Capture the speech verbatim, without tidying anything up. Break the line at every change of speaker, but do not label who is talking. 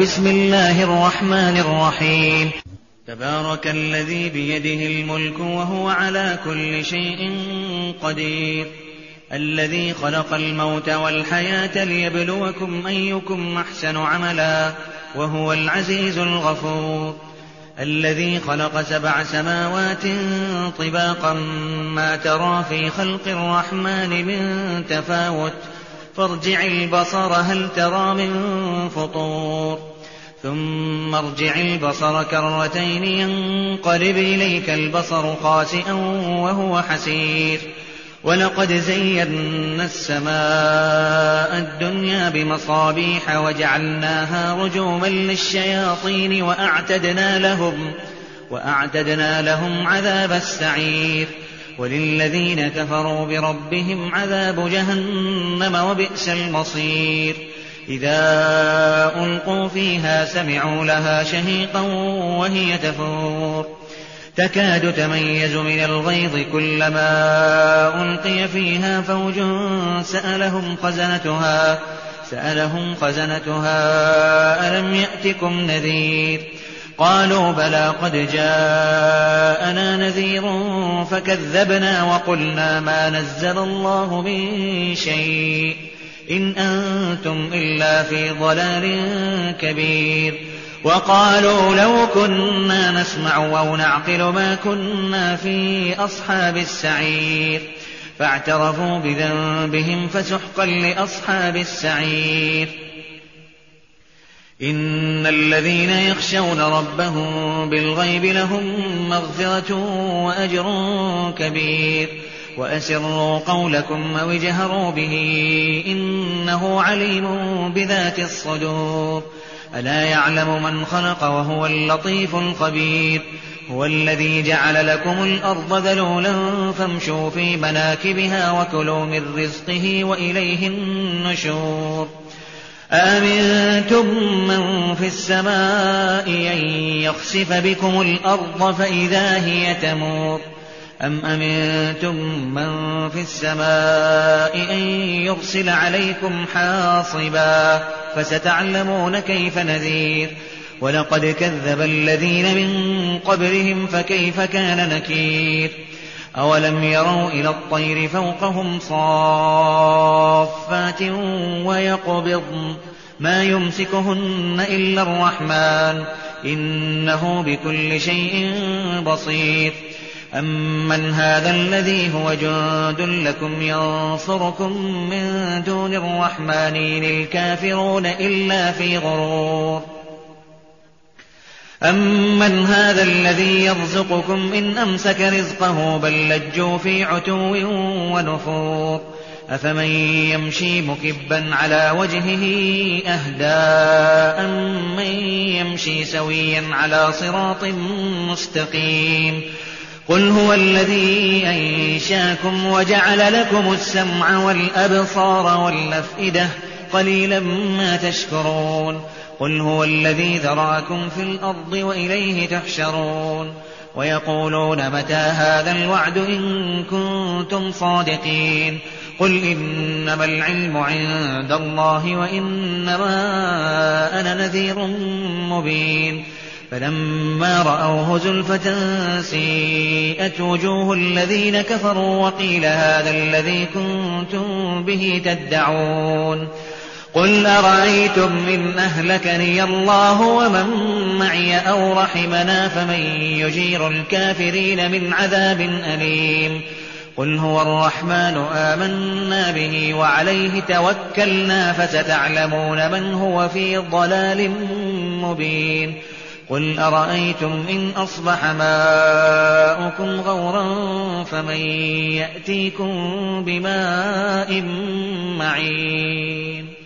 بسم الله الرحمن الرحيم. تبارك الذي بيده الملك وهو على كل شيء قدير، الذي خلق الموت والحياة ليبلوكم أيكم أحسن عملا، وهو العزيز الغفور. الذي خلق سبع سماوات طباقا ما ترى في خلق الرحمن من تفاوت، فارجع البصر هل ترى من فطور، ثم ارجع البصر كرتين ينقلب إليك البصر خاسئا وهو حسير. ولقد زينا السماء الدنيا بمصابيح وجعلناها رجوما للشياطين وأعتدنا لهم, وأعتدنا لهم عذاب السعير. وللذين كفروا بربهم عذاب جهنم وبئس المصير. إذا ألقوا فيها سمعوا لها شهيقا وهي تفور، تكاد تميز من الغيظ كلما ألقي فيها فوج سألهم خزنتها, سألهم خزنتها ألم يأتكم نذير؟ قالوا بلى قد جاءنا نذير فكذبنا وقلنا ما نزل الله من شيء إن أنتم إلا في ضلال كبير. وقالوا لو كنا نسمع أو نعقل ما كنا في أصحاب السعير، فاعترفوا بذنبهم فسحقا لأصحاب السعير. إن الذين يخشون ربهم بالغيب لهم مغفرة وأجر كبير. وأسروا قولكم أو اجهروا به إنه عليم بذات الصدور. ألا يعلم من خلق وهو اللطيف الخبير. هو الذي جعل لكم الأرض ذلولا فامشوا في مناكبها وكلوا من رزقه وإليه النشور. أأمنتم من في السماء أن يخسف بكم الأرض فإذا هي تمور، أم أمنتم من في السماء أن يرسل عليكم حاصبا فستعلمون كيف نذير. ولقد كذب الذين من قبلهم فكيف كان نكير. أولم يروا إلى الطير فوقهم صافات ويقبضن ما يمسكهن إلا الرحمن إنه بكل شيء بصير. أمن هذا الذي هو جند لكم ينصركم من دون الرحمن إن الكافرون إلا في غرور. أمن هذا الذي يرزقكم إن أمسك رزقه بل لجوا في عتو ونفور. أفمن يمشي مكبا على وجهه أهدى أمن يمشي سويا على صراط مستقيم. قل هو الذي أنشاكم وجعل لكم السمع والأبصار والأفئدة قليلا ما تشكرون. قل هو الذي ذراكم في الأرض وإليه تحشرون. ويقولون متى هذا الوعد إن كنتم صادقين. قل إنما العلم عند الله وإنما أنا نذير مبين. فلما رأوه زلفة سيئت وجوه الذين كفروا وقيل هذا الذي كنتم به تدعون. قل أرأيتم إن أهلكني الله ومن معي أو رحمنا فمن يجير الكافرين من عذاب أليم. قل هو الرحمن آمنا به وعليه توكلنا فستعلمون من هو في ضلال مبين. قل أرأيتم إن أصبح ماؤكم غورا فمن يأتيكم بماء معين.